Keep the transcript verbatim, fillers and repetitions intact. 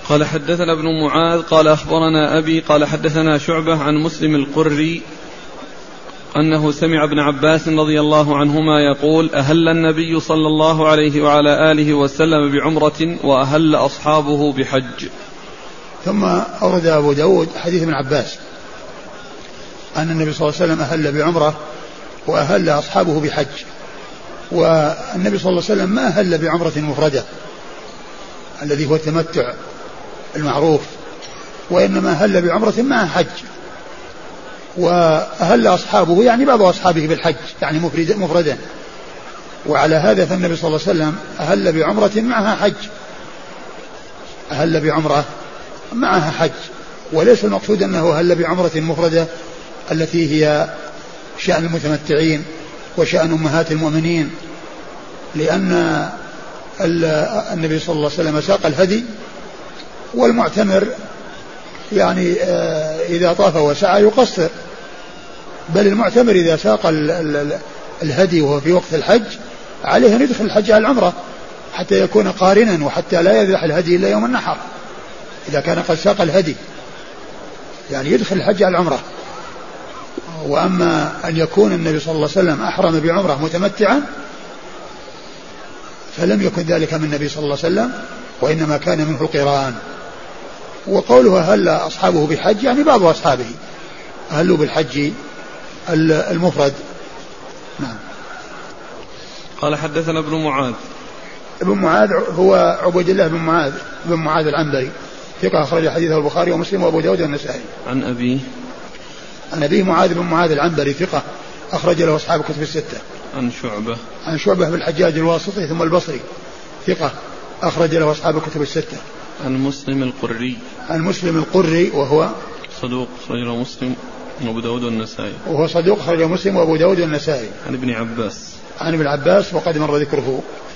قال حدثنا ابن معاذ قال أخبرنا أبي قال حدثنا شعبة عن مسلم القري أنه سمع ابن عباس رضي الله عنهما يقول أهل النبي صلى الله عليه وعلى آله وسلم بعمرة وأهل أصحابه بحج. ثم أورد أبو داود حديث ابن عباس أن النبي صلى الله عليه وسلم أهل بعمرة وأهل أصحابه بحج. والنبي صلى الله عليه وسلم ما أهل بعمرة مفردة الذي هو التمتع المعروف، وإنما أهل بعمرة مع حج. وأهل أصحابه يعني بعض أصحابه بالحج يعني مفردا. وعلى هذا فالنبي صلى الله عليه وسلم أهل بعمرة معها حج، أهل بعمرة معها حج، وليس المقصود أنه أهل بعمرة مفردة التي هي شأن المتمتعين وشأن أمهات المؤمنين، لأن النبي صلى الله عليه وسلم ساق الهدي، والمعتمر يعني إذا طاف وسعى يقصر، بل المعتمر إذا ساق الهدي وهو في وقت الحج عليه أن يدخل الحج على العمرة حتى يكون قارنا، وحتى لا يذبح الهدي إلا يوم النحر إذا كان قد ساق الهدي، يعني يدخل الحج على العمرة. وأما أن يكون النبي صلى الله عليه وسلم أحرم بعمرة متمتعا فلم يكن ذلك من النبي صلى الله عليه وسلم، وإنما كان منه القران. وقوله هل أصحابه بحج يعني بعض أصحابه أهلوا بالحج المفرد. نعم. قال حدثنا ابن معاذ. ابن معاذ هو عبيد الله بن معاذ بن معاذ العنبري ثقة أخرج حديثه البخاري ومسلم وأبو داود والنسائي. عن أبيه عن أبيه معاذ بن معاذ العنبري ثقة أخرج له أصحاب الكتب الستة. عن شعبة عن شعبة بالحجاج الواسطي ثم البصري ثقة أخرج له أصحاب الكتب الستة. عن مسلم القري. عن مسلم القري وهو صدوق أخرج له مسلم وأبو داود والنسائي. وهو صدوق أخرج له مسلم وأبو داود والنسائي. عن ابن عباس. عن ابن عباس وقد مر ذكره.